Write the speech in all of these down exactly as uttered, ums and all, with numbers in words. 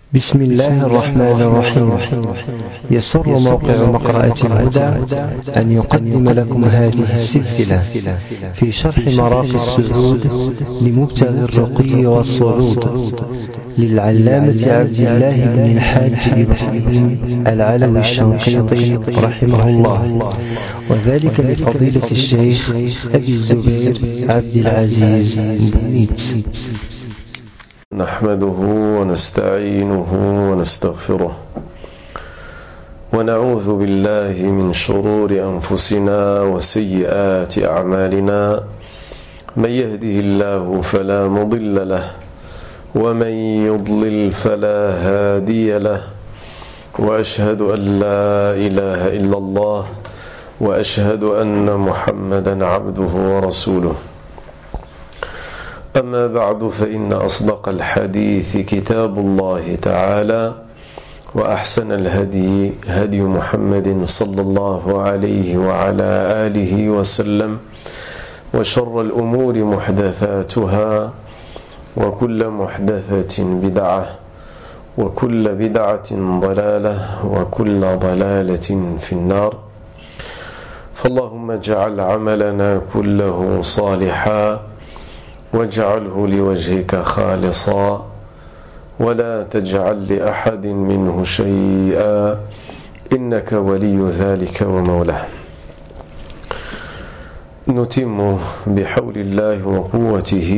بسم الله الرحمن الرحيم. يسر موقع مقرأة الهدى أن يقدم لكم هذه السلسلة في شرح مراقي السعود لمبتغي الرقي والصعود للعلامة عبد الله بن الحاج إبراهيم العلوي الشنقيطي رحمه الله، وذلك لفضيلة الشيخ أبي الزبير عبد العزيز بنيت. نحمده ونستعينه ونستغفره ونعوذ بالله من شرور أنفسنا وسيئات أعمالنا. من يهده الله فلا مضل له ومن يضلل فلا هادي له، وأشهد أن لا إله إلا الله وأشهد أن محمدا عبده ورسوله. أما بعد، فإن أصدق الحديث كتاب الله تعالى، وأحسن الهدي هدي محمد صلى الله عليه وعلى آله وسلم، وشر الأمور محدثاتها، وكل محدثة بدعة، وكل بدعة ضلالة، وكل ضلالة في النار. فاللهم اجعل عملنا كله صالحا واجعله لوجهك خالصا، ولا تجعل لأحد منه شيئا، إنك ولي ذلك ومولاه. نتم بحول الله وقوته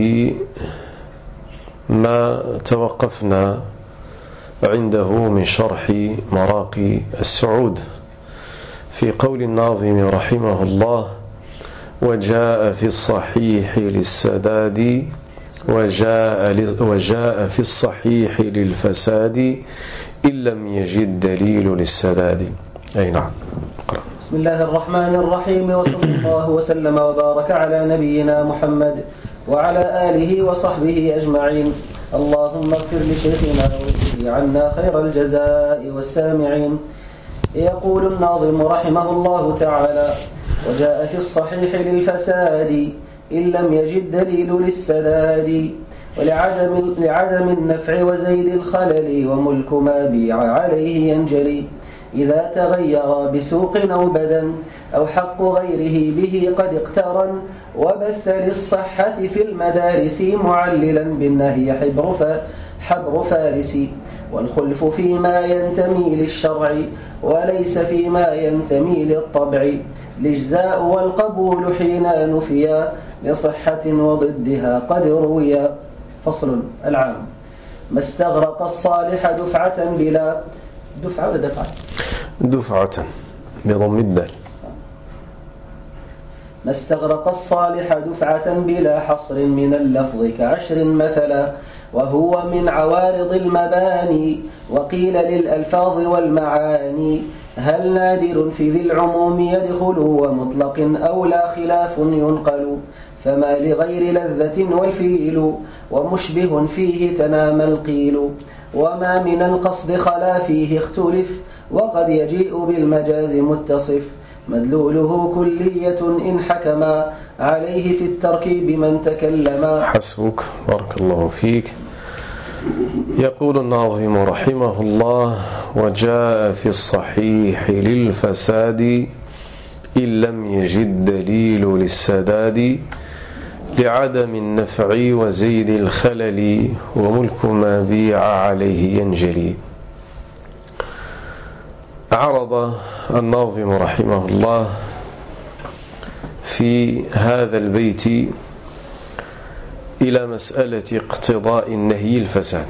ما توقفنا عنده من شرح مراقي السعود، في قول الناظم رحمه الله: وجاء في الصحيح للسداد وجاء, وجاء في الصحيح للفساد إن لم يجد دليل للسداد. أي نعم. بسم الله الرحمن الرحيم، وصلى الله وسلم وبارك على نبينا محمد وعلى آله وصحبه أجمعين. اللهم اغفر لشيخنا واجزه عنا خير الجزاء والسامعين. يقول الناظم رحمه الله تعالى: وجاء في الصحيح للفساد إن لم يجد دليل للسداد، ولعدم لعدم النفع وزيد الخلل، وملك ما بيع عليه ينجلي، إذا تغير بسوق أو بدن أو حق غيره به قد اقترن، وبث للصحة في المدارس معللا بالنهي حبر حبر فارس، والخلف فيما ينتمي للشرع وليس فيما ينتمي للطبع، الإجزاء والقبول حين نفيا لصحة وضدها قد رويا. فصل. العام: ما استغرق الصالح دفعة بلا دفعة ولا دفعة دفعة بضم الدال. ما استغرق الصالح دفعة بلا حصر من اللفظ كعشر مثلا، وهو من عوارض المباني، وقيل للألفاظ والمعاني. هل نادر في ذي العموم يدخل ومطلق أو لا خلاف ينقل، فما لغير لذة والفيل ومشبه فيه تنام القيل، وما من القصد خلا فيه اختلف، وقد يجيء بالمجاز متصف، مدلوله كلية إن حكما عليه في التركيب من تكلما. حسبك، بارك الله فيك. يقول الناظم رحمه الله: وجاء في الصحيح للفساد إن لم يجد دليل للسداد، لعدم النفع وزيد الخلل، وملك ما بيع عليه ينجلي. عرض الناظم رحمه الله في هذا البيت إلى مسألة اقتضاء النهي الفساد،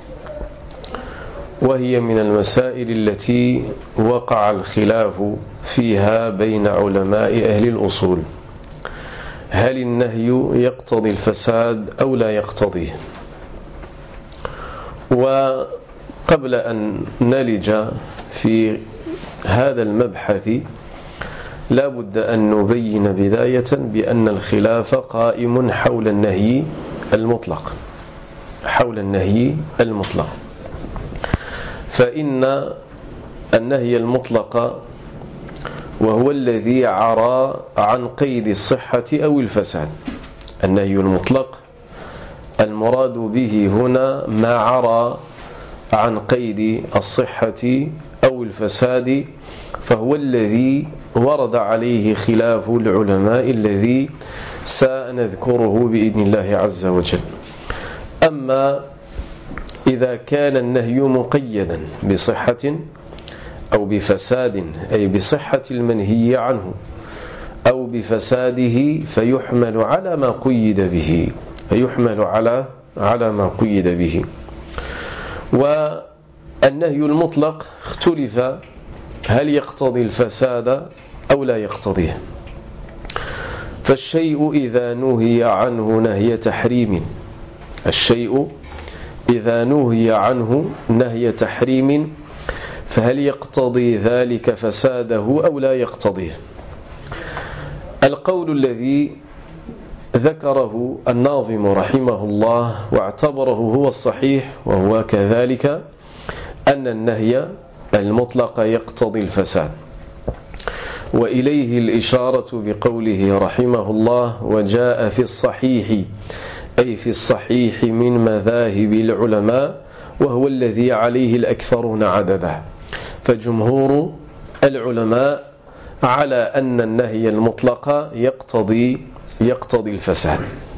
وهي من المسائل التي وقع الخلاف فيها بين علماء أهل الأصول: هل النهي يقتضي الفساد أو لا يقتضيه؟ وقبل أن نلج في هذا المبحث لا بد أن نبين بداية بأن الخلاف قائم حول النهي المطلق حول النهي المطلق فإن النهي المطلق وهو الذي عرى عن قيد الصحة أو الفساد. النهي المطلق المراد به هنا ما عرى عن قيد الصحة أو الفساد فهو الذي ورد عليه خلاف العلماء الذي سنذكره بإذن الله عز وجل. أما إذا كان النهي مقيدا بصحة أو بفساد، أي بصحة المنهي عنه أو بفساده، فيحمل على ما قيد به فيحمل على على ما قيد به. والنهي المطلق اختلف هل يقتضي الفساد أو لا يقتضيه. فالشيء إذا نهي عنه نهي تحريم الشيء إذا نهي عنه نهي تحريم فهل يقتضي ذلك فساده أو لا يقتضيه؟ القول الذي ذكره الناظم رحمه الله واعتبره هو الصحيح وهو كذلك أن النهي المطلق يقتضي الفساد، وإليه الإشارة بقوله رحمه الله: وجاء في الصحيح، أي في الصحيح من مذاهب العلماء، وهو الذي عليه الأكثرون عددا. فجمهور العلماء على أن النهي المطلق يقتضي يقتضي الفساد،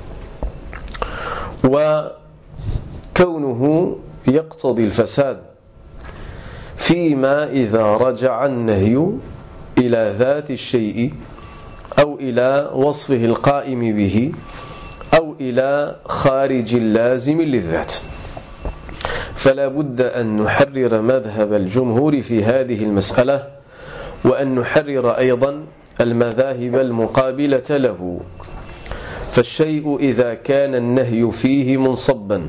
وكونه يقتضي الفساد فيما إذا رجع النهي إلى ذات الشيء أو إلى وصفه القائم به أو إلى خارج لازم للذات. فلا بد أن نحرر مذهب الجمهور في هذه المسألة، وأن نحرر أيضا المذاهب المقابلة له. فالشيء إذا كان النهي فيه منصبا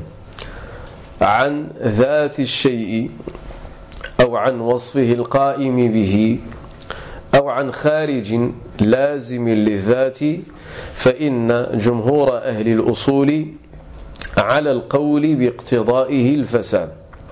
عن ذات الشيء أو عن وصفه القائم به أو عن خارج لازم للذات، فإن جمهور أهل الأصول على القول باقتضائه الفساد.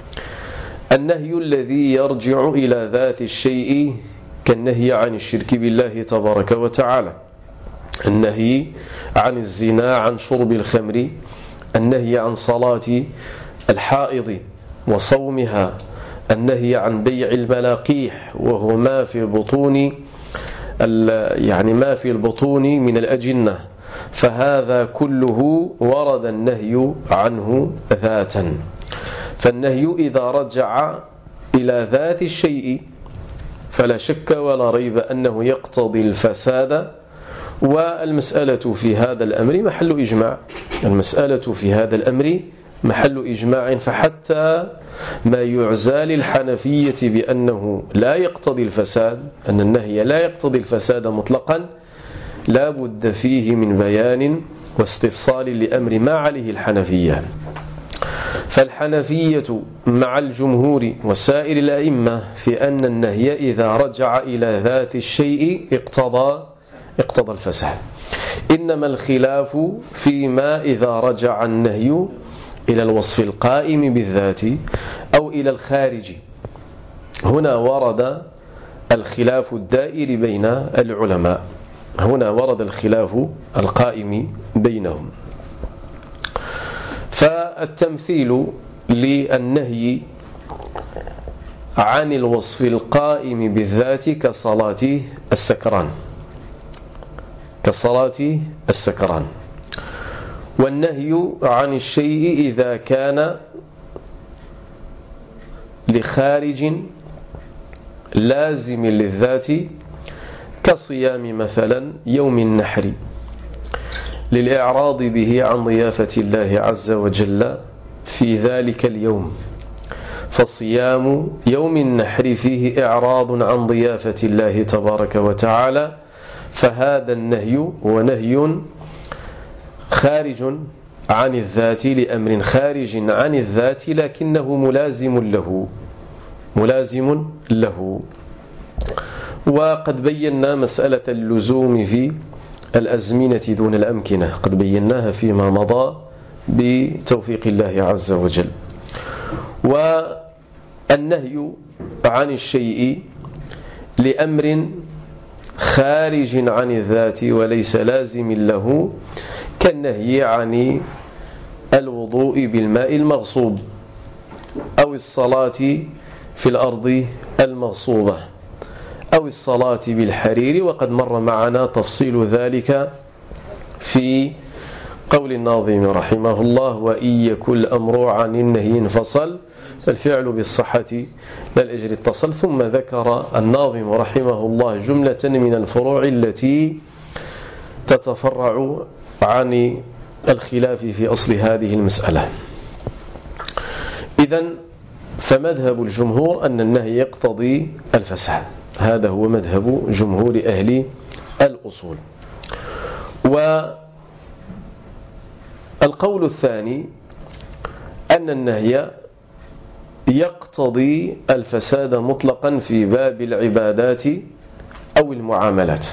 النهي الذي يرجع إلى ذات الشيء كالنهي عن الشرك بالله تبارك وتعالى، النهي عن الزنا، عن شرب الخمر، النهي عن صلاة الحائض وصومها، النهي عن بيع الملاقيح وهو ما في بطون يعني ما في البطون من الأجنة، فهذا كله ورد النهي عنه ذاتا. فالنهي إذا رجع إلى ذات الشيء فلا شك ولا ريب أنه يقتضي الفساد. والمسألة في هذا الأمر محل إجماع المسألة في هذا الأمر محل إجماع فحتى ما يعزى للحنفية بأنه لا يقتضي الفساد، أن النهي لا يقتضي الفساد مطلقا، لا بد فيه من بيان واستفصال لأمر ما عليه الحنفية. فالحنفية مع الجمهور وسائر الأئمة في أن النهي إذا رجع إلى ذات الشيء اقتضى اقتضى الفساد، إنما الخلاف فيما إذا رجع النهي إلى الوصف القائم بالذات أو إلى الخارج. هنا ورد الخلاف الدائر بين العلماء، هنا ورد الخلاف القائم بينهم. فالتمثيل للنهي عن الوصف القائم بالذات كصلاة السكران كصلاة السكران والنهي عن الشيء إذا كان لخارج لازم للذات كصيام مثلا يوم النحر للإعراض به عن ضيافة الله عز وجل في ذلك اليوم. فصيام يوم النحر فيه إعراض عن ضيافة الله تبارك وتعالى، فهذا النهي هو نهي خارج عن الذات لأمر خارج عن الذات لكنه ملازم له ملازم له وقد بينا مسألة اللزوم في الأزمنة دون الأمكنة، قد بيناها فيما مضى بتوفيق الله عز وجل. والنهي عن الشيء لأمر خارج عن الذات وليس لازم له كالنهي عن الوضوء بالماء المغصوب أو الصلاة في الأرض المغصوبة أو الصلاة بالحرير. وقد مر معنا تفصيل ذلك في قول الناظم رحمه الله: وإن يكن الأمر عن النهي انفصل فالفعل بالصحة لا الأجر اتصل. ثم ذكر الناظم رحمه الله جملة من الفروع التي تتفرع عن الخلاف في أصل هذه المسألة. إذن فمذهب الجمهور أن النهي يقتضي الفساد، هذا هو مذهب جمهور أهل الأصول. والقول الثاني أن النهي يقتضي الفساد مطلقا في باب العبادات أو المعاملات.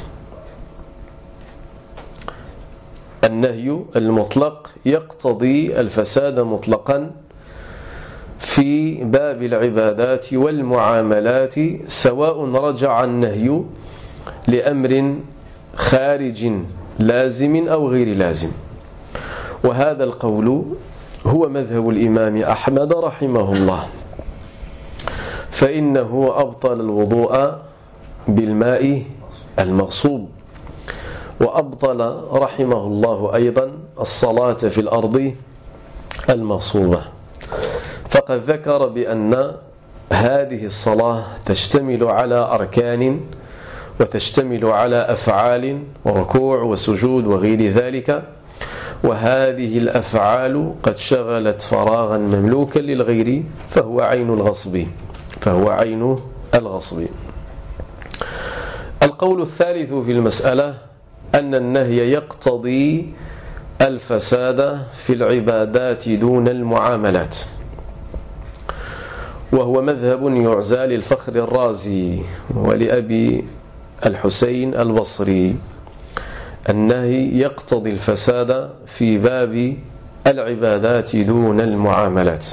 النهي المطلق يقتضي الفساد مطلقا في باب العبادات والمعاملات، سواء رجع النهي لأمر خارج لازم أو غير لازم. وهذا القول هو مذهب الإمام أحمد رحمه الله، فإنه أبطل الوضوء بالماء المغصوب، وأبطل رحمه الله أيضا الصلاة في الأرض المغصوبة. فقد ذكر بأن هذه الصلاة تشتمل على أركان وتشتمل على أفعال وركوع وسجود وغير ذلك، وهذه الأفعال قد شغلت فراغا مملوكا للغير فهو عين الغصب فهو عين الغصب. القول الثالث في المسألة أن النهي يقتضي الفساد في العبادات دون المعاملات، وهو مذهب يعزى للفخر الرازي ولأبي الحسين البصري. النهي يقتضي الفساد في باب العبادات دون المعاملات،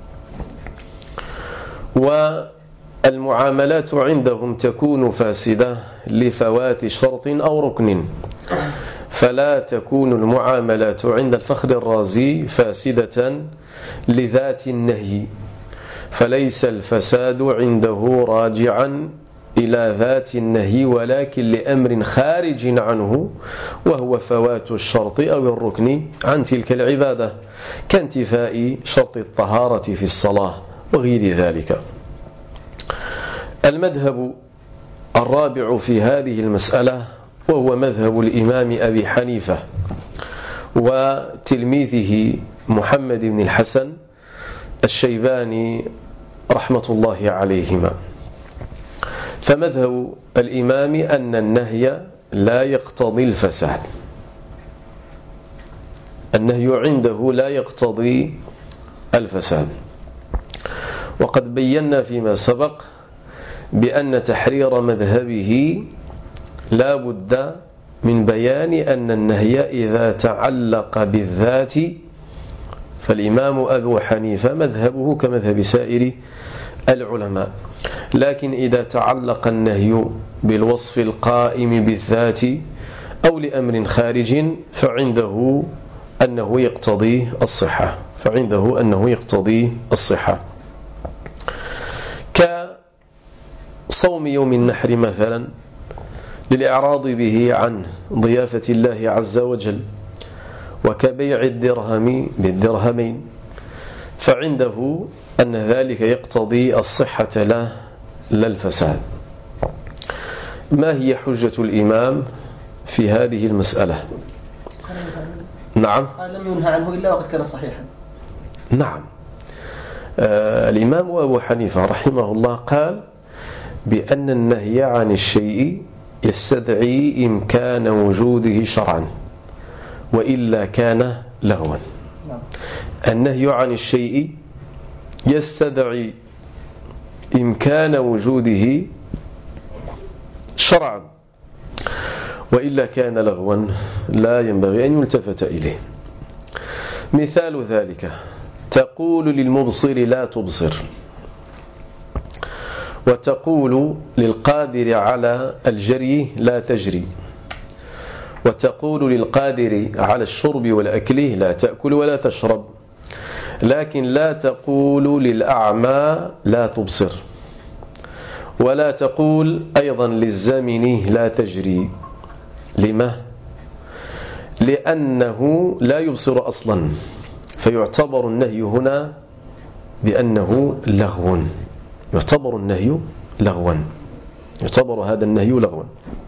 والمعاملات عندهم تكون فاسدة لفوات شرط أو ركن، فلا تكون المعاملات عند الفخر الرازي فاسدة لذات النهي، فليس الفساد عنده راجعا إلى ذات النهي ولكن لأمر خارج عنه، وهو فوات الشرط أو الركن عن تلك العبادة، كانتفاء شرط الطهارة في الصلاة وغير ذلك. المذهب الرابع في هذه المسألة وهو مذهب الإمام أبي حنيفة وتلميذه محمد بن الحسن الشيباني رحمة الله عليهما. فمذهب الإمام أن النهي لا يقتضي الفساد، النهي عنده لا يقتضي الفساد. وقد بينا فيما سبق بأن تحرير مذهبه لا بد من بيان أن النهي إذا تعلق بالذات فالإمام أبو حنيفة مذهبه كمذهب سائر العلماء، لكن إذا تعلق النهي بالوصف القائم بالذات أو لأمر خارج فعنده أنه يقتضي الصحة فعنده أنه يقتضي الصحة كصوم يوم النحر مثلا للإعراض به عن ضيافة الله عز وجل، وكبيع الدرهم بالدرهمين، فعنده أن ذلك يقتضي الصحة لا لا الفساد. ما هي حجة الإمام في هذه المسألة؟ نعم، لم ينهى عنه إلا وقد كان صحيحا. نعم، آه الإمام أبو حنيفة رحمه الله قال بأن النهي عن الشيء يستدعي إمكان وجوده شرعا وإلا كان لغوا. النهي عن الشيء يستدعي إمكان وجوده شرعا وإلا كان لغوا لا ينبغي أن يلتفت إليه. مثال ذلك تقول للمبصر لا تبصر، وتقول للقادر على الجري لا تجري، وتقول للقادر على الشرب والأكل لا تأكل ولا تشرب. لكن لا تقول للأعمى لا تبصر، ولا تقول أيضا للزمن لا تجري. لما؟ لأنه لا يبصر أصلا، فيعتبر النهي هنا بأنه لغو، يعتبر النهي لغوا، يعتبر هذا النهي لغوا.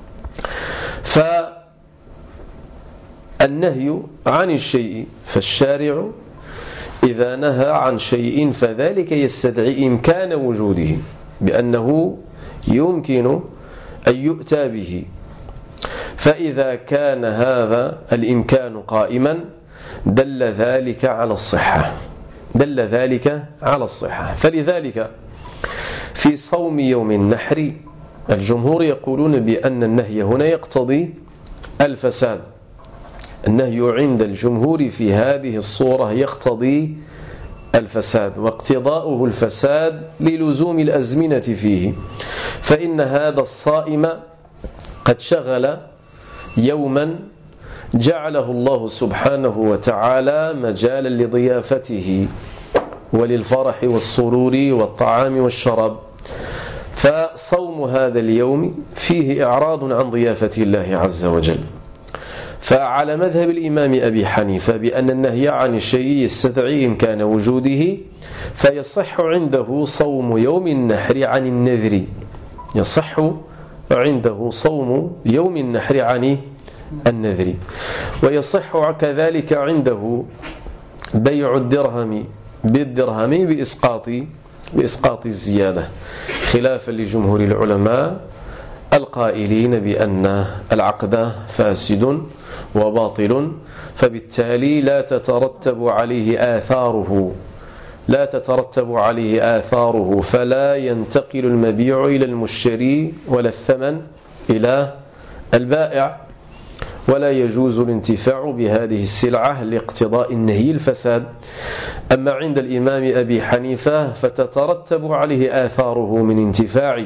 فالنهي عن الشيء، فالشارع إذا نهى عن شيء فذلك يستدعي إمكان وجوده، بأنه يمكن أن يؤتى به. فإذا كان هذا الإمكان قائما دل ذلك على الصحة، دل ذلك على الصحة. فلذلك في صوم يوم النحر الجمهور يقولون بأن النهي هنا يقتضي الفساد. النهي عند الجمهور في هذه الصورة يقتضي الفساد، واقتضاؤه الفساد للزوم الأزمنة فيه. فإن هذا الصائم قد شغل يوما جعله الله سبحانه وتعالى مجالا لضيافته وللفرح والسرور والطعام والشراب، فصوم هذا اليوم فيه إعراض عن ضيافة الله عز وجل. فعلى مذهب الإمام أبي حنيفة بأن النهي عن الشيء يستدعي إمكان وجوده، فيصح عنده صوم يوم النحر عن النذر، يصح عنده صوم يوم النحر عن النذر. ويصح كذلك عنده بيع الدرهم بالدرهم بإسقاط بإسقاط الزيادة، خلافا لجمهور العلماء القائلين بأن العقد فاسد وباطل، فبالتالي لا تترتب عليه آثاره لا تترتب عليه آثاره فلا ينتقل المبيع إلى المشتري ولا الثمن إلى البائع، ولا يجوز الانتفاع بهذه السلعة لاقتضاء النهي الفساد. أما عند الإمام أبي حنيفة فتترتب عليه آثاره من انتفاع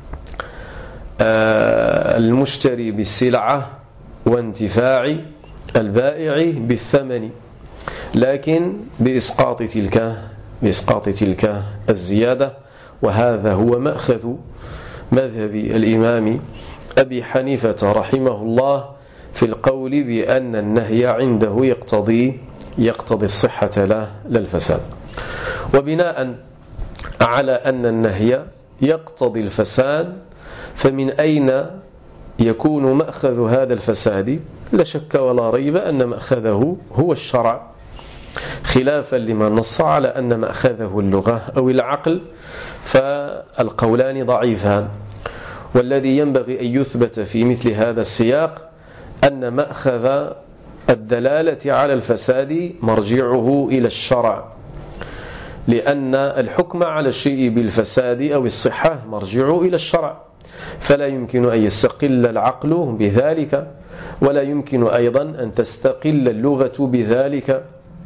المشتري بالسلعة وانتفاع البائع بالثمن، لكن بإسقاط تلك بإسقاط تلك الزيادة. وهذا هو مأخذ مذهب الإمام أبي حنيفة رحمه الله في القول بأن النهي عنده يقتضي يقتضي الصحة لا للفساد. وبناء على أن النهي يقتضي الفساد، فمن أين يكون مأخذ هذا الفساد؟ لا شك ولا ريب أن مأخذه هو الشرع، خلافا لمن نص على أن مأخذه اللغة أو العقل، فالقولان ضعيفان. والذي ينبغي أن يثبت في مثل هذا السياق أن مأخذ الدلالة على الفساد مرجعه إلى الشرع، لأن الحكم على الشيء بالفساد أو الصحة مرجعه إلى الشرع، فلا يمكن أن يستقل العقل بذلك، ولا يمكن أيضا أن تستقل اللغة بذلك.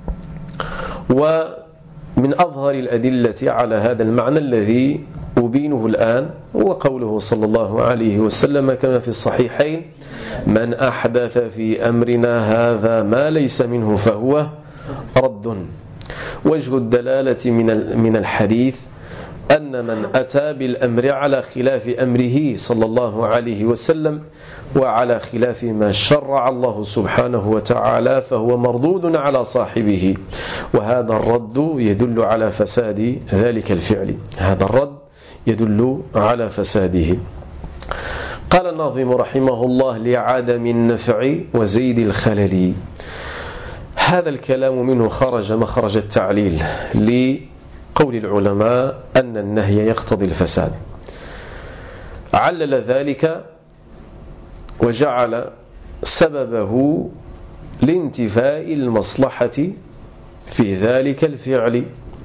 ومن أظهر الأدلة على هذا المعنى الذي أبينه الآن هو قوله صلى الله عليه وسلم كما في الصحيحين: من أحدث في أمرنا هذا ما ليس منه فهو رد. وجه الدلالة من الحديث أن من أتى بالأمر على خلاف أمره صلى الله عليه وسلم وعلى خلاف ما شرع الله سبحانه وتعالى فهو مردود على صاحبه، وهذا الرد يدل على فساد ذلك الفعل، هذا الرد يدل على فساده. قال الناظم رحمه الله: لعدم النفع وزيد الخلل. هذا الكلام منه خرج مخرج التعليل لقول العلماء أن النهي يقتضي الفساد. علل ذلك وجعل سببه لانتفاء المصلحة في ذلك الفعل،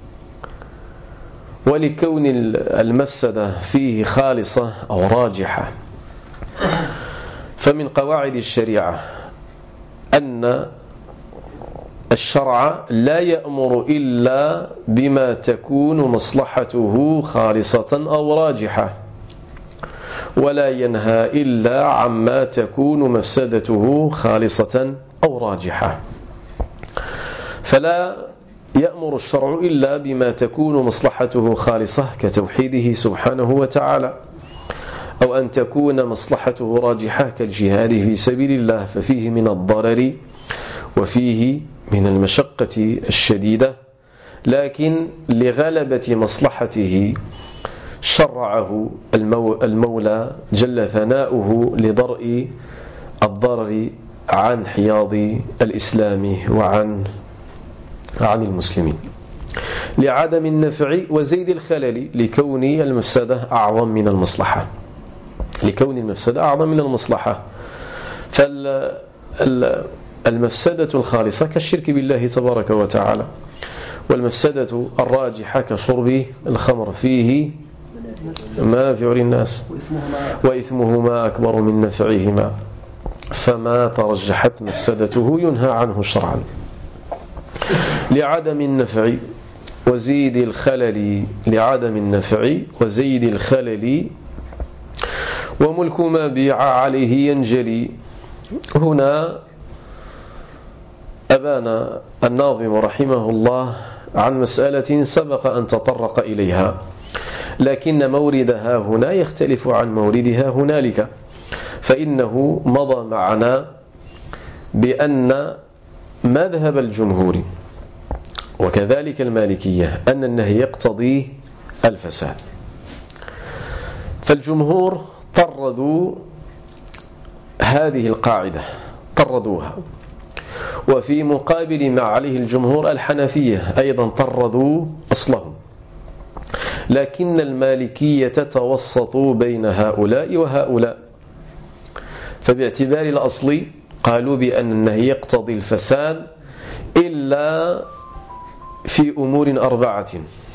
ولكون المفسدة فيه خالصة أو راجحة. فمن قواعد الشريعة أن الشرع لا يأمر إلا بما تكون مصلحته خالصة أو راجحة، ولا ينهى إلا عما تكون مفسدته خالصة أو راجحة. فلا يأمر الشرع إلا بما تكون مصلحته خالصة كتوحيده سبحانه وتعالى، أو أن تكون مصلحته راجحة كالجهاد في سبيل الله، ففيه من الضرر وفيه من المشقة الشديدة، لكن لغلبة مصلحته شرعه المولى جل ثناؤه لدرء الضرر عن حياض الإسلام وعن عن المسلمين، لعدم النفع وزيد الخلل، لكون المفسدة أعظم من المصلحة لكون المفسدة أعظم من المصلحة. فالمفسدة الخالصة كالشرك بالله تبارك وتعالى، والمفسدة الراجحة كشرب الخمر فيه منافع للناس وإثمهما أكبر من نفعهما، فما ترجحت مفسدته ينهى عنه شرعا. لعدم النفع وزيد الخلل لعدم النفع وزيد الخلل وملك ما بيع عليه ينجلي. هنا أبان الناظم رحمه الله عن مسألة سبق أن تطرق إليها، لكن موردها هنا يختلف عن موردها هنالك، فإنه مضى معنا بأن مذهب الجمهور وكذلك المالكية أن النهي يقتضي الفساد. فالجمهور طردوا هذه القاعدة طردوها، وفي مقابل ما عليه الجمهور الحنفية أيضا طردوا أصلهم، لكن المالكية توسطوا بين هؤلاء وهؤلاء، فباعتبار الأصل قالوا بأن النهي يقتضي الفساد إلا في أمور أربعة،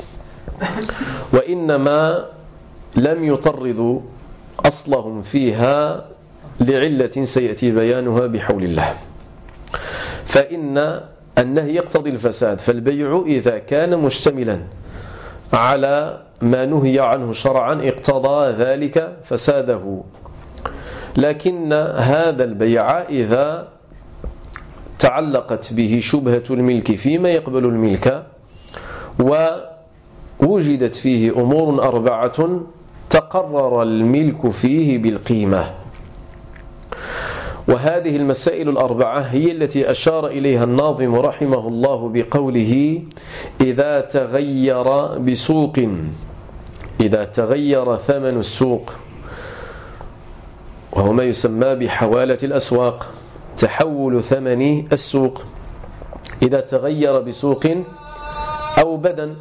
وإنما لم يطردوا أصلهم فيها لعلة سيأتي بيانها بحول الله. فإن النهي يقتضي الفساد، فالبيع إذا كان مشتملا على ما نهي عنه شرعا اقتضى ذلك فساده، لكن هذا البيع إذا تعلقت به شبهة الملك فيما يقبل الملك ووجدت فيه أمور أربعة تقرر الملك فيه بالقيمة، وهذه المسائل الأربعة هي التي أشار إليها الناظم رحمه الله بقوله إذا تغير بسوق إذا تغير ثمن السوق، وهو ما يسمى بحوالة الأسواق، تحول ثمن السوق، إذا تغير بسوق أو بدن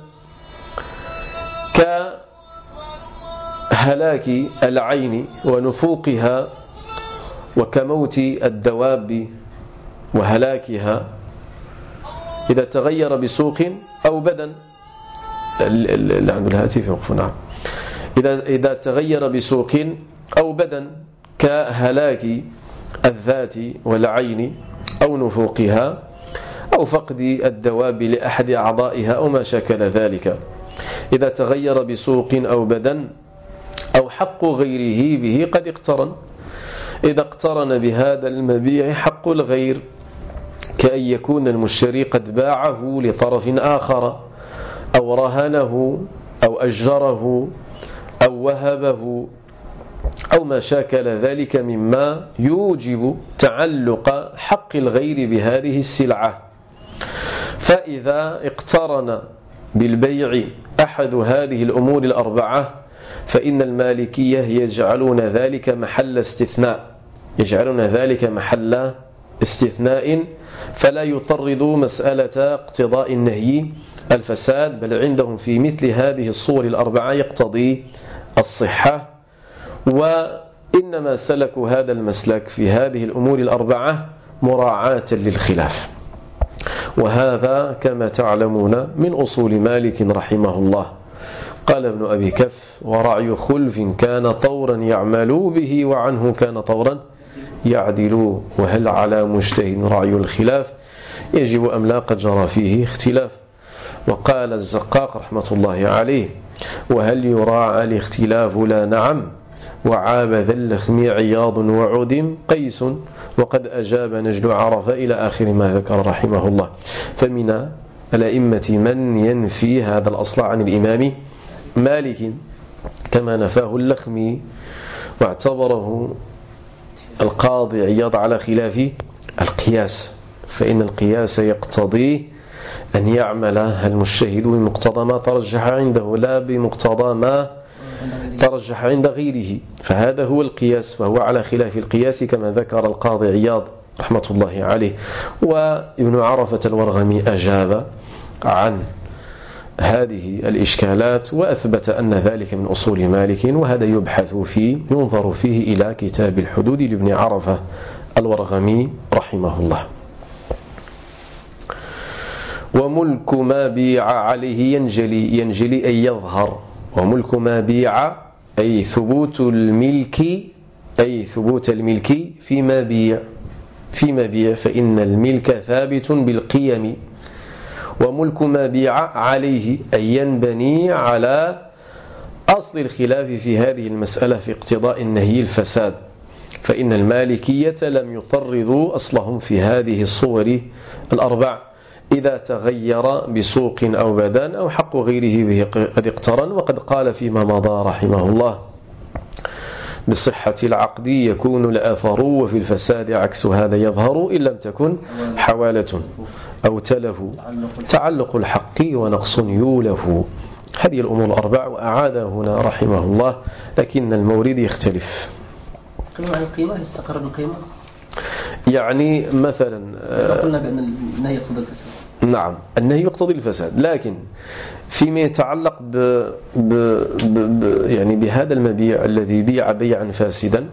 كهلاك العين ونفوقها وكموت الدواب وهلاكها، إذا تغير بسوق أو بدن لعن الهاتف يوقف نعم إذا إذا تغير بسوق أو بدن كهلاك الذات والعين أو نفوقها أو فقد الدواب لأحد أعضائها أو ما شكل ذلك، إذا تغير بسوق أو بدن أو حق غيره به قد اقترن، إذا اقترن بهذا المبيع حق الغير كأن يكون المشتري قد باعه لطرف آخر أو رهنه أو أجره أو وهبه أو ما شاكل ذلك مما يوجب تعلق حق الغير بهذه السلعة. فإذا اقترن بالبيع أحد هذه الأمور الأربعة فإن المالكية يجعلون ذلك محل استثناء يجعلون ذلك محل استثناء فلا يطردوا مسألة اقتضاء النهي الفساد، بل عندهم في مثل هذه الصور الأربعة يقتضي الصحة، وإنما سلكوا هذا المسلك في هذه الأمور الأربعة مراعاة للخلاف، وهذا كما تعلمون من أصول مالك رحمه الله. قال ابن أبي كف ورعي خلف كان طورا يعمل به وعنه كان طورا يعدل، وهل على مجتهد رعي الخلاف يجب أم لا قد جرى فيه اختلاف. وقال الزقاق رحمة الله عليه وهل يراعى الاختلاف لا نعم وعاب ذا اللخم عياض وعدم قيس وقد أجاب نجل عرف إلى آخر ما ذكر رحمه الله. فمن الأئمة من ينفي هذا الأصل عن الإمام مالك كما نفاه اللخمي واعتبره القاضي عياض على خلاف القياس، فإن القياس يقتضي أن يعمل المجتهد بمقتضى ما ترجح عنده لا بمقتضى ما ترجح عند غيره، فهذا هو القياس، فهو على خلاف القياس كما ذكر القاضي عياض رحمة الله عليه. وابن عرفة الورغمي أجاب عن هذه الإشكالات وأثبت أن ذلك من أصول مالك، وهذا يبحث فيه ينظر فيه إلى كتاب الحدود لابن عرفة الورغمي رحمه الله. وملك ما بيع عليه ينجلي، ينجلي أي يظهر، وملك ما بيع أي ثبوت الملك، أي ثبوت الملك فيما بيع، فيما بيع فإن الملك ثابت بالقيم. وملك ما بيع عليه أي ينبني على أصل الخلاف في هذه المسألة في اقتضاء النهي الفساد، فإن المالكية لم يطردوا أصلهم في هذه الصور الأربع إذا تغير بسوق أو بدن أو حق غيره به قد اقترن. وقد قال فيما مضى رحمه الله: بصحة العقد يكون الأثر وفي الفساد عكس هذا يظهر إن لم تكن حوالة أو تلف تعلق الحق ونقص يولف. هذه الأمور الأربع وأعادها هنا رحمه الله، لكن المورد يختلف. قيمة عن القيمة يستقر بالقيمة، يعني مثلا قلنا بأن النهي يقتضي الفساد. نعم النهي يقتضي الفساد، لكن فيما يتعلق ب... ب... ب... ب... يعني بهذا المبيع الذي بيع بيعا فاسدا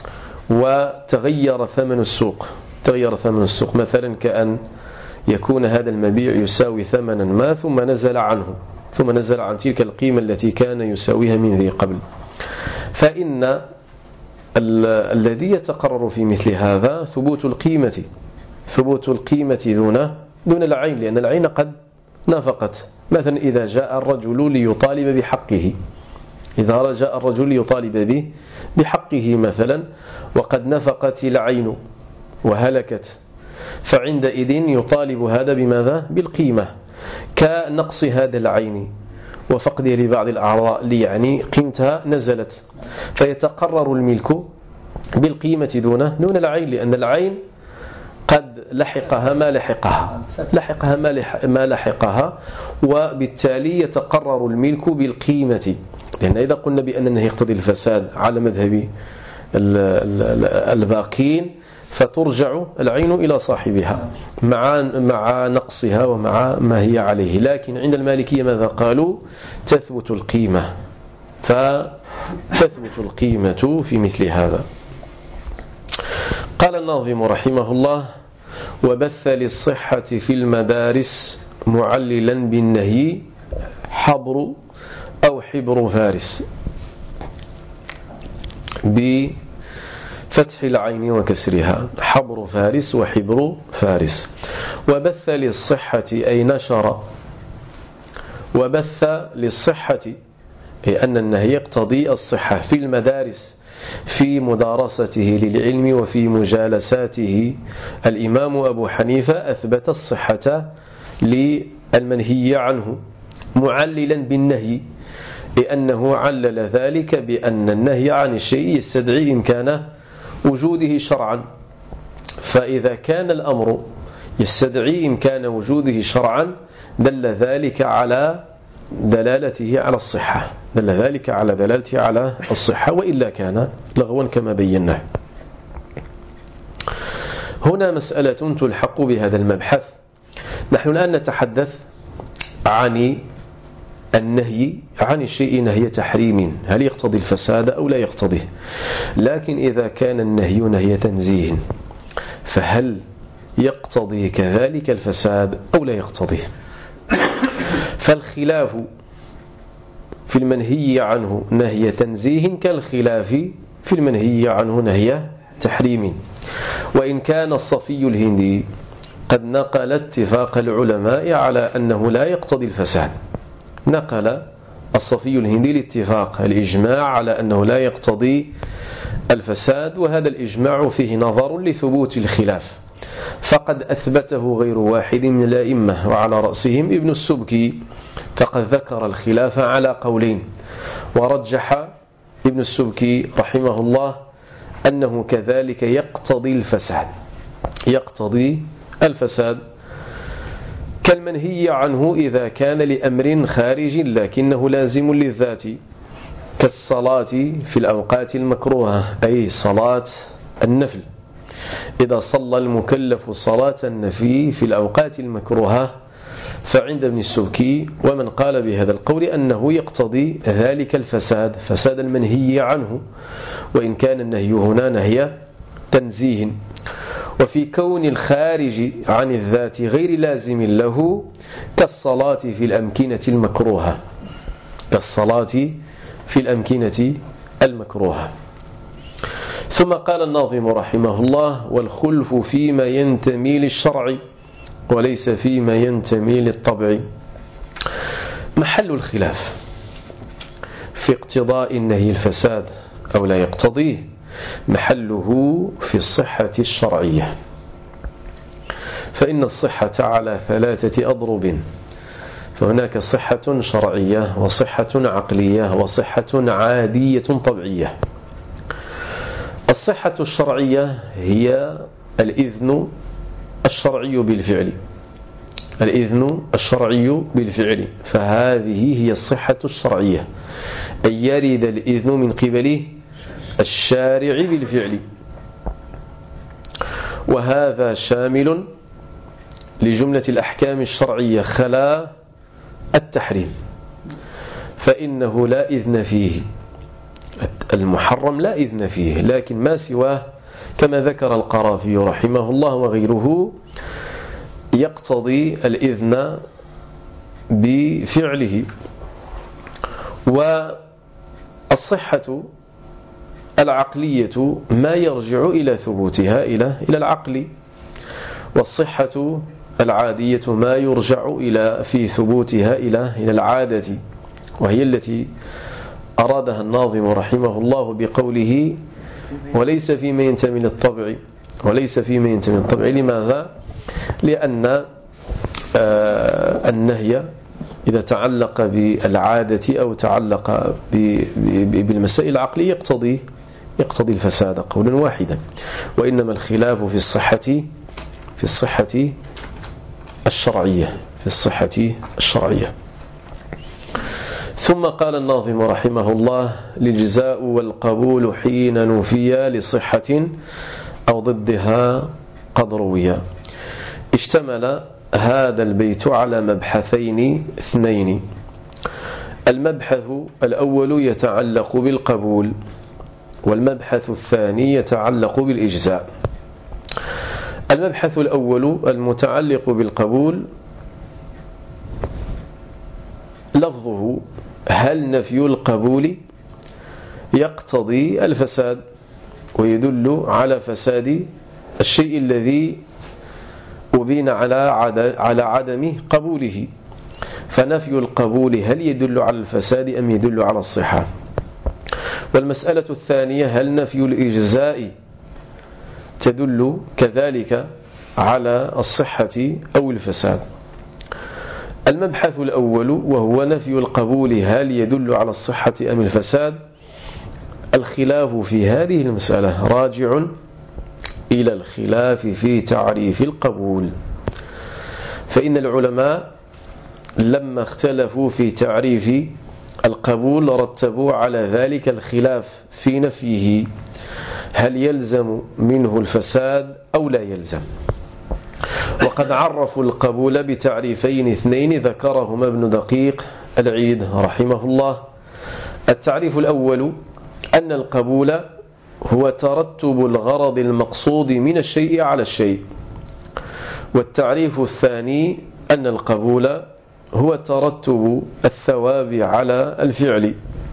وتغير ثمن السوق، تغير ثمن السوق مثلا كأن يكون هذا المبيع يساوي ثمنا ما ثم نزل عنه، ثم نزل عن تلك القيمة التي كان يساويها من ذي قبل، فإن ال... الذي يتقرر في مثل هذا ثبوت القيمة، ثبوت القيمة دون دون العين، لأن العين قد نفقت. مثلا إذا جاء الرجل ليطالب بحقه، إذا جاء الرجل ليطالب به بحقه مثلا وقد نفقت العين وهلكت، فعندئذ يطالب هذا بماذا؟ بالقيمة، كنقص هذا العين وفقده لبعض الأعضاء يعني قيمتها نزلت، فيتقرر الملك بالقيمة دون دون العين، لأن العين قد لحقها ما لحقها لحقها ما لحقها وبالتالي يتقرر الملك بالقيمة. لأن إذا قلنا بأنه يقتضي الفساد على مذهب الباقين فترجع العين إلى صاحبها مع مع نقصها ومع ما هي عليه، لكن عند المالكية ماذا قالوا؟ تثبت القيمة، فتثبت القيمة في مثل هذا. قال الناظم رحمه الله: وبث للصحة في المدارس معللا بالنهي حبر أو حبر فارس، بفتح العين وكسرها، حبر فارس وحبر فارس. وبث للصحة أي نشر، وبث للصحة أي أن النهي يقتضي الصحة في المدارس، في مدارسته للعلم وفي مجالساته. الإمام أبو حنيفة أثبت الصحة للمنهي عنه معللا بالنهي، لأنه علل ذلك بأن النهي عن الشيء يستدعي إمكان وجوده شرعا، فإذا كان الأمر يستدعي إمكان وجوده شرعا دل ذلك على دلالته على الصحة، دل ذلك على دلالته على الصحة، وإلا كان لغوا كما بيناه. هنا مسألة تلحق بهذا المبحث. نحن الآن نتحدث عن النهي عن الشيء نهي تحريم، هل يقتضي الفساد أو لا يقتضيه؟ لكن إذا كان النهي نهي تنزيه فهل يقتضي كذلك الفساد أو لا يقتضيه؟ فالخلاف في المنهي عنه نهي تنزيه كالخلاف في المنهي عنه نهي تحريم. وإن كان الصفي الهندي قد نقل اتفاق العلماء على أنه لا يقتضي الفساد، نقل الصفي الهندي الاتفاق الإجماع على أنه لا يقتضي الفساد، وهذا الإجماع فيه نظر لثبوت الخلاف، فقد أثبته غير واحد من الأئمة وعلى رأسهم ابن السبكي، فقد ذكر الخلاف على قولين، ورجح ابن السبكي رحمه الله أنه كذلك يقتضي الفساد يقتضي الفساد كالمنهي عنه إذا كان لأمر خارج لكنه لازم للذات، كالصلاة في الأوقات المكروهة أي صلاة النفل، إذا صلى المكلف صلاة النفي في الأوقات المكروهة، فعند ابن السبكي ومن قال بهذا القول أنه يقتضي ذلك الفساد، فساد المنهي عنه، وإن كان النهي هنا نهي تنزيه. وفي كون الخارج عن الذات غير لازم له كالصلاة في الأمكنة المكروهة كالصلاة في الأمكنة المكروهة. ثم قال الناظم رحمه الله: والخلف فيما ينتمي للشرع وليس فيما ينتمي للطبع. محل الخلاف في اقتضاء النهي الفساد أو لا يقتضيه محله في الصحة الشرعية، فإن الصحة على ثلاثة أضرب، فهناك صحة شرعية وصحة عقلية وصحة عادية طبيعية. الصحة الشرعية هي الإذن الشرعي بالفعل الإذن الشرعي بالفعل فهذه هي الصحة الشرعية، أن يرد الإذن من قبل الشارع بالفعل، وهذا شامل لجملة الأحكام الشرعية خلا التحريم، فإنه لا إذن فيه، المحرم لا إذن فيه، لكن ما سواه كما ذكر القرافي رحمه الله وغيره يقتضي الإذن بفعله. والصحة العقلية ما يرجع إلى ثبوتها إلى إلى العقل، والصحة العادية ما يرجع إلى في ثبوتها إلى إلى العادة، وهي التي أرادها الناظم رحمه الله بقوله: وليس فيما ينتمي للطبع وليس فيما ينتمي للطبع. لماذا؟ لأن آه النهي إذا تعلق بالعادة أو تعلق بالمسائل العقلية يقتضي يقتضي الفساد قولا واحدا، وإنما الخلاف في الصحة في الصحة الشرعية في الصحة الشرعية. ثم قال الناظم رحمه الله: للجزاء والقبول حين نفيا لصحة أو ضدها قد رويا. اشتمل هذا البيت على مبحثين اثنين. المبحث الأول يتعلق بالقبول، والمبحث الثاني يتعلق بالإجزاء. المبحث الأول المتعلق بالقبول لفظه: هل نفي القبول يقتضي الفساد ويدل على فساد الشيء الذي أبين على عدم قبوله، فنفي القبول هل يدل على الفساد أم يدل على الصحة؟ والمسألة الثانية: هل نفي الإجزاء تدل كذلك على الصحة أو الفساد؟ المبحث الأول وهو نفي القبول هل يدل على الصحة أم الفساد، الخلاف في هذه المسألة راجع إلى الخلاف في تعريف القبول، فإن العلماء لما اختلفوا في تعريف القبول رتبوا على ذلك الخلاف في نفيه، هل يلزم منه الفساد أو لا يلزم. وقد عرفوا القبول بتعريفين اثنين ذكرهما ابن دقيق العيد رحمه الله. التعريف الأول أن القبول هو ترتب الغرض المقصود من الشيء على الشيء، والتعريف الثاني أن القبول هو ترتب الثواب على الفعل.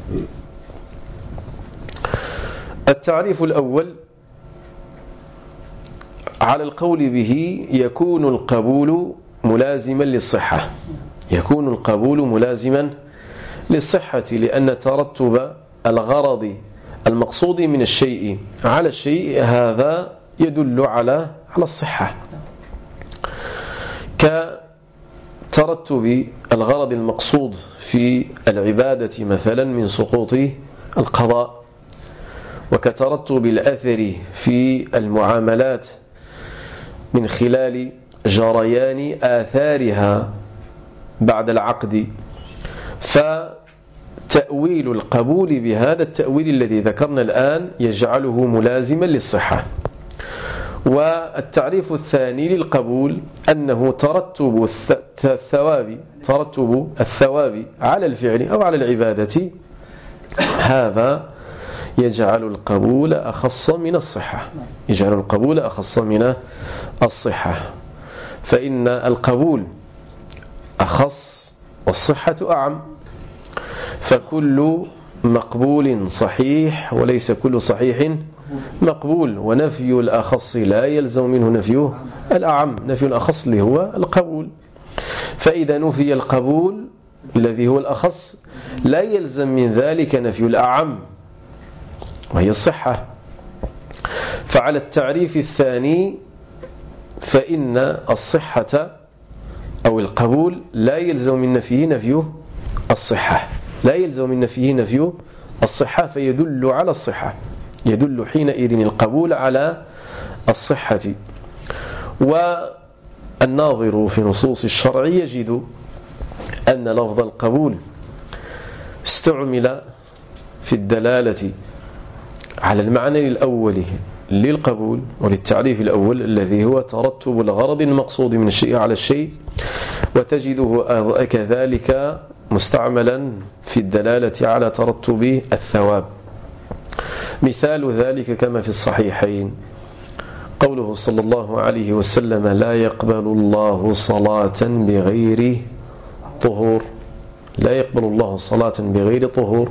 التعريف الأول على القول به يكون القبول ملازما للصحة يكون القبول ملازما للصحة لأن ترتب الغرض المقصود من الشيء على الشيء هذا يدل على على الصحة. كترتب الغرض المقصود في العبادة مثلا من سقوط القضاء، وكترتب الأثر في المعاملات من خلال جريان آثارها بعد العقد. فتأويل القبول بهذا التأويل الذي ذكرنا الآن يجعله ملازما للصحة. والتعريف الثاني للقبول أنه ترتب الثواب ترتب الثواب على الفعل أو على العبادة، هذا يجعل القبول أخص من الصحة يجعل القبول أخص من الصحة فإن القبول أخص والصحة أعم، فكل مقبول صحيح وليس كل صحيح مقبول، ونفي الأخص لا يلزم منه نفي الأعم. نفي الأخص اللي هو القبول، فإذا نفي القبول الذي هو الأخص لا يلزم من ذلك نفي الأعم وهي الصحة. فعلى التعريف الثاني فإن الصحة أو القبول لا يلزم من نفيه نفي الصحة لا يلزم من نفيه نفي الصحة فيدل على الصحة، يدل حينئذ القبول على الصحة. والناظر في نصوص الشرع يجد أن لفظ القبول استعمل في الدلالة على المعنى الأول للقبول وللتعريف الأول الذي هو ترتب الغرض المقصود من الشيء على الشيء، وتجده كذلك مستعملا في الدلالة على ترتب الثواب. مثال ذلك كما في الصحيحين قوله صلى الله عليه وسلم: لا يقبل الله صلاة بغير طهور لا يقبل الله صلاة بغير طهور.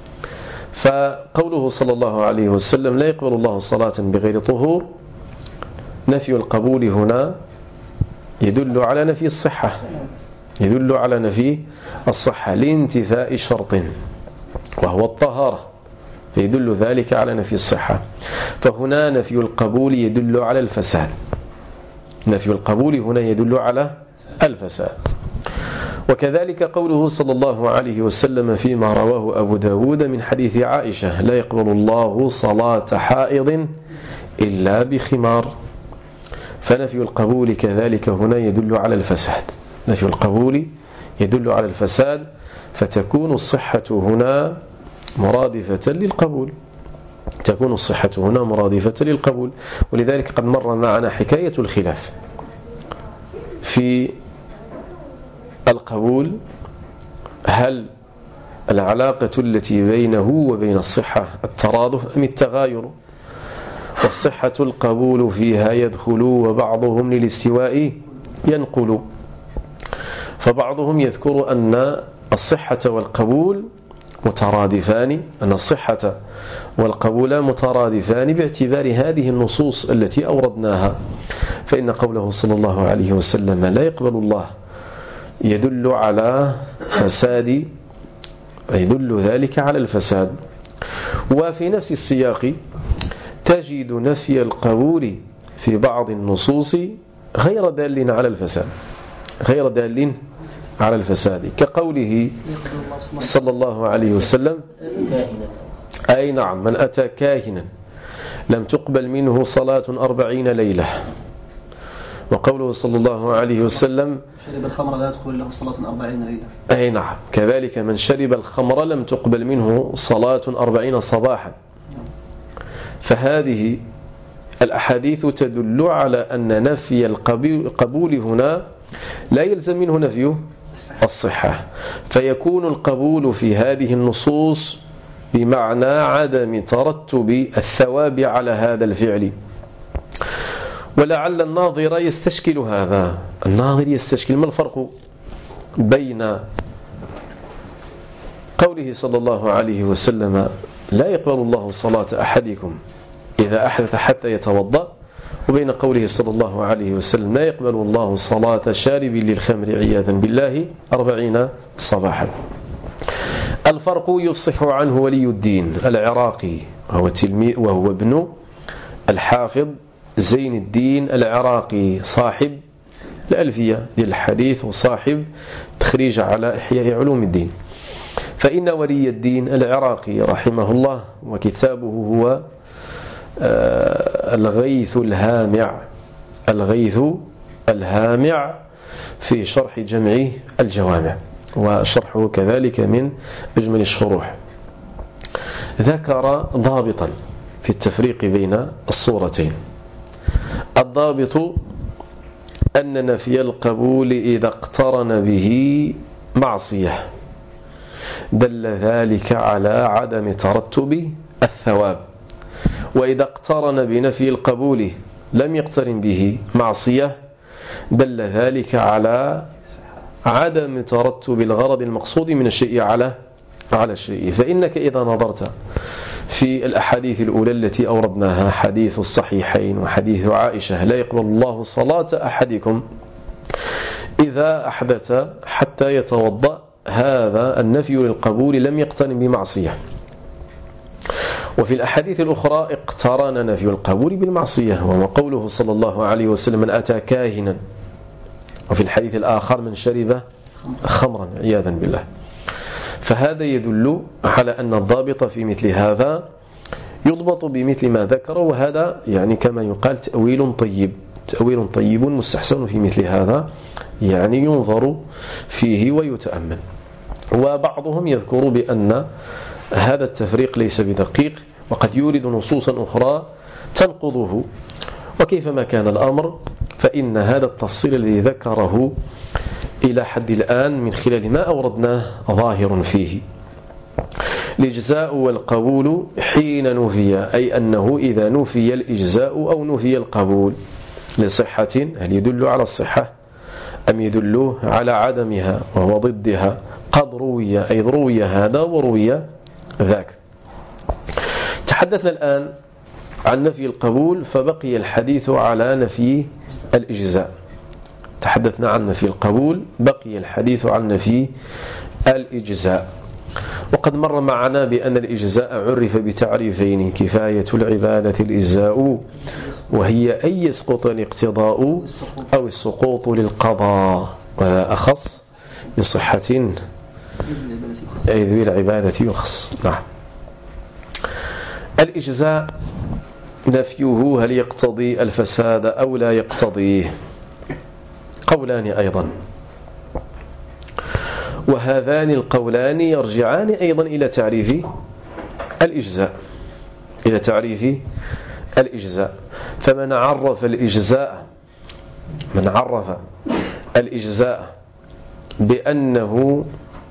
فقوله صلى الله عليه وسلم لا يقبل الله صلاة بغير طهور، نفي القبول هنا يدل على نفي الصحة يدل على نفي الصحة لانتفاء شرط وهو الطهارة، فيدل ذلك على نفي الصحة. فهنا نفي القبول يدل على الفساد نفي القبول هنا يدل على الفساد. وكذلك قوله صلى الله عليه وسلم فيما رواه أبو داود من حديث عائشة: لا يقبل الله صلاة حائض إلا بخمار. فنفي القبول كذلك هنا يدل على الفساد نفي القبول يدل على الفساد، فتكون الصحة هنا مرادفة للقبول تكون الصحة هنا مرادفة للقبول. ولذلك قد مر معنا حكاية الخلاف في القبول، هل العلاقة التي بينه وبين الصحة الترادف أم التغاير؟ والصحة القبول فيها يدخل وبعضهم للاستواء ينقل. فبعضهم يذكر أن الصحة والقبول مترادفان أن الصحة والقبول مترادفان باعتبار هذه النصوص التي أوردناها. فإن قوله صلى الله عليه وسلم لا يقبل الله يدل على فساد يدل ذلك على الفساد. وفي نفس السياق تجد نفي القبول في بعض النصوص غير دال على الفساد غير دال على الفساد كقوله صلى الله عليه وسلم: أي نعم من أتى كاهنا لم تقبل منه صلاة أربعين ليلة. وقوله صلى الله عليه وسلم: شرب الخمر لا يدخل له صلاة أربعين ليلة. أي نعم كذلك من شرب الخمر لم تقبل منه صلاة أربعين صباحا. فهذه الأحاديث تدل على أن نفي القبول هنا لا يلزم منه نفي الصحة، فيكون القبول في هذه النصوص بمعنى عدم ترتب الثواب على هذا الفعل. ولعل الناظر يستشكل هذا الناظر يستشكل ما الفرق بين قوله صلى الله عليه وسلم لا يقبل الله صلاة أحدكم إذا أحدث حتى يتوضأ، وبين قوله صلى الله عليه وسلم لا يقبل الله صلاة شارب للخمر عياذا بالله أربعين صباحا. الفرق يفصح عنه ولي الدين العراقي وهو, وهو ابن الحافظ زين الدين العراقي صاحب الألفية للحديث وصاحب تخريج على إحياء علوم الدين. فإن ولي الدين العراقي رحمه الله وكتابه هو الغيث الهامع الغيث الهامع في شرح جمع الجوامع، وشرحه كذلك من أجمل الشروح. ذكر ضابطا في التفريق بين الصورتين. الضابط أن نفي القبول إذا اقترن به معصية دل ذلك على عدم ترتب الثواب، وإذا اقترن بنفي القبول لم يقترن به معصية دل ذلك على عدم ترتب الغرض المقصود من الشيء على على الشيء. فإنك إذا نظرت في الأحاديث الأولى التي أوردناها، حديث الصحيحين وحديث عائشة لا يقبل الله صلاة أحدكم إذا أحدث حتى يتوضأ، هذا النفي للقبول لم يقترن بمعصية. وفي الأحاديث الأخرى اقترن نفي القبول بالمعصية، وهو قوله صلى الله عليه وسلم من أتى كاهنا، وفي الحديث الآخر من شرب خمرا عياذا بالله. فهذا يدل على أن الضابط في مثل هذا يضبط بمثل ما ذكر، وهذا يعني كما يقال تأويل طيب تأويل طيب مستحسن في مثل هذا، يعني ينظر فيه ويتأمل. وبعضهم يذكر بأن هذا التفريق ليس بدقيق، وقد يورد نصوصا أخرى تنقضه. وكيفما كان الأمر فإن هذا التفصيل الذي ذكره إلى حد الآن من خلال ما أوردناه ظاهر فيه. الإجزاء والقبول حين نفي، أي أنه إذا نفي الإجزاء أو نفي القبول لصحة، هل يدل على الصحة أم يدل على عدمها وهو ضدها؟ قد روي، أي روي هذا وروي ذاك. تحدثنا الآن عن نفي القبول، فبقي الحديث على نفي الإجزاء. تحدثنا عن نفي القبول، بقي الحديث عن نفي الإجزاء. وقد مر معنا بأن الإجزاء عرف بتعريفين: كفاية العبادة الإجزاء، وهي أن يسقط الاقتضاء أو السقوط للقضاء، وهذا أخص بصحة أي ذوي العبادة يخص. نعم. الإجزاء نفيه هل يقتضي الفساد أو لا يقتضيه؟ قولان أيضا، وهذان القولان يرجعان أيضا إلى تعريف الإجزاء إلى تعريف الإجزاء. فمن عرف الإجزاء من عرف الإجزاء بأنه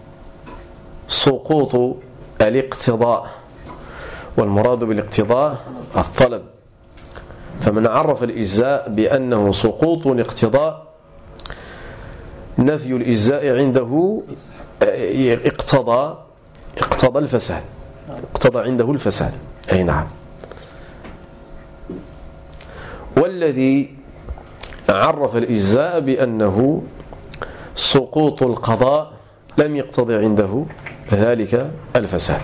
سقوط الاقتضاء، والمراد بالاقتضاء الطلب، فمن عرف الإجزاء بأنه سقوط الاقتضاء، نفي الإجزاء عنده اقتضى اقتضى الفساد اقتضى عنده الفساد أي نعم. والذي عرف الإجزاء بأنه سقوط القضاء لم يقتضي عنده ذلك الفساد.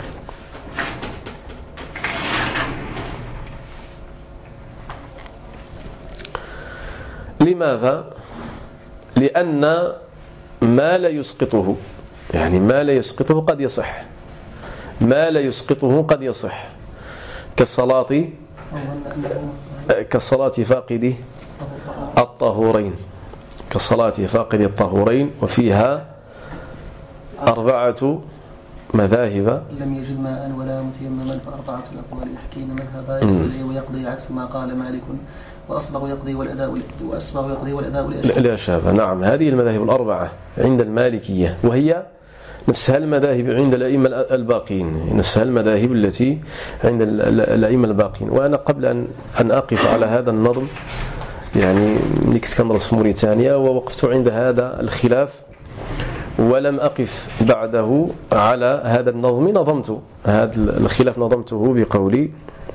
لماذا؟ لأن ما لا يسقطه، يعني ما لا يسقطه قد يصح، ما لا يسقطه قد يصح، كالصلاة كالصلاة فاقد الطهورين كالصلاة فاقد الطهورين وفيها أربعة مذاهب. لم يجد ماء ولا متيمما فأربعة الأقوال يحكين مذهبا يصلي ويقضي عكس ما قال مالك، وأصبغ يقضي والأداء وأصبغ يقضي والأداء الأشابة. نعم، هذه المذاهب الأربعة عند المالكية، وهي نفسها المذاهب عند الأئمة الباقين، نفسها المذاهب التي عند الأئمة الباقين. وأنا قبل أن أن أقف على هذا النظم، يعني نكت كندرس في موريتانيا ووقفت عند هذا الخلاف ولم أقف بعده على هذا النظم، نظمت هذا الخلاف نظمته بقولي: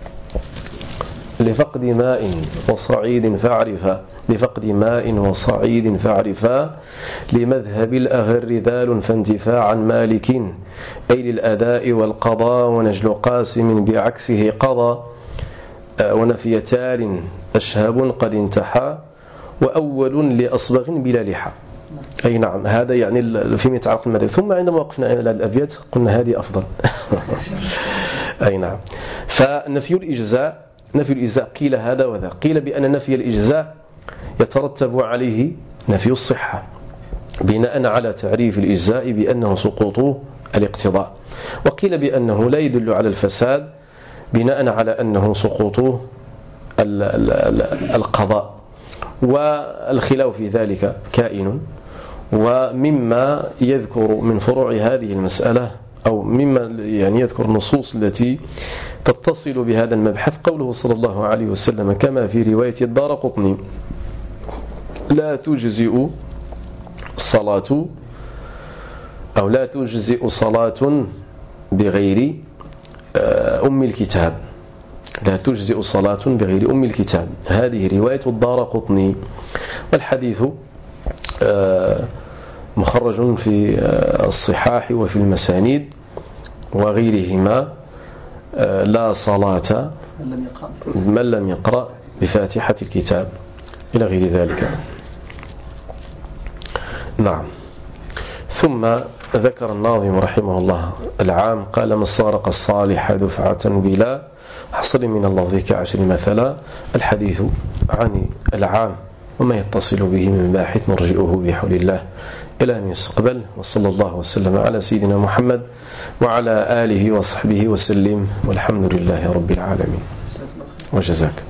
لفقد ماء وصعيد فاعرفا لفقد ماء وصعيد فاعرفا لمذهب الأغر ذال فانتفاع عن مالك، أي للأداء والقضاء، ونجل قاسم بعكسه قضى، ونفي تال أشهب قد انتحى، وأول لأصبغ بلا لحى. أي نعم، هذا يعني فيما يتعلق بالمذهب. ثم عندما وقفنا على الأبيات قلنا هذه أفضل. أي نعم. فنفي الإجزاء، نفي الإجزاء قيل هذا وذا، قيل بأن نفي الإجزاء يترتب عليه نفي الصحة بناء على تعريف الإجزاء بأنه سقوط الاقتضاء، وقيل بأنه لا يدل على الفساد بناء على أنه سقوط القضاء. والخلاف في ذلك كائن. ومما يذكر من فروع هذه المسألة أو مما يعني يذكر النصوص التي تتصل بهذا المبحث قوله صلى الله عليه وسلم كما في رواية الدارقطني: لا تجزئ صلاة أو لا تجزئ صلاة بغير أم الكتاب، لا تجزئ صلاة بغير أم الكتاب. هذه رواية الدارقطني، والحديث مخرج في الصحاح وفي المسانيد وغيرهما: لا صلاة من لم يقرأ بفاتحة الكتاب إلى غير ذلك. نعم. ثم ذكر الناظم رحمه الله العام، قال: من سارق الصالح دفعة بلا حصر من اللفظ كعشر مثلا. الحديث عن العام وما يتصل به من باحث نرجئه بحول الله إلى أن يستقبل. وصلى الله وسلم على سيدنا محمد وعلى آله وصحبه وسلم، والحمد لله رب العالمين. وجزاك.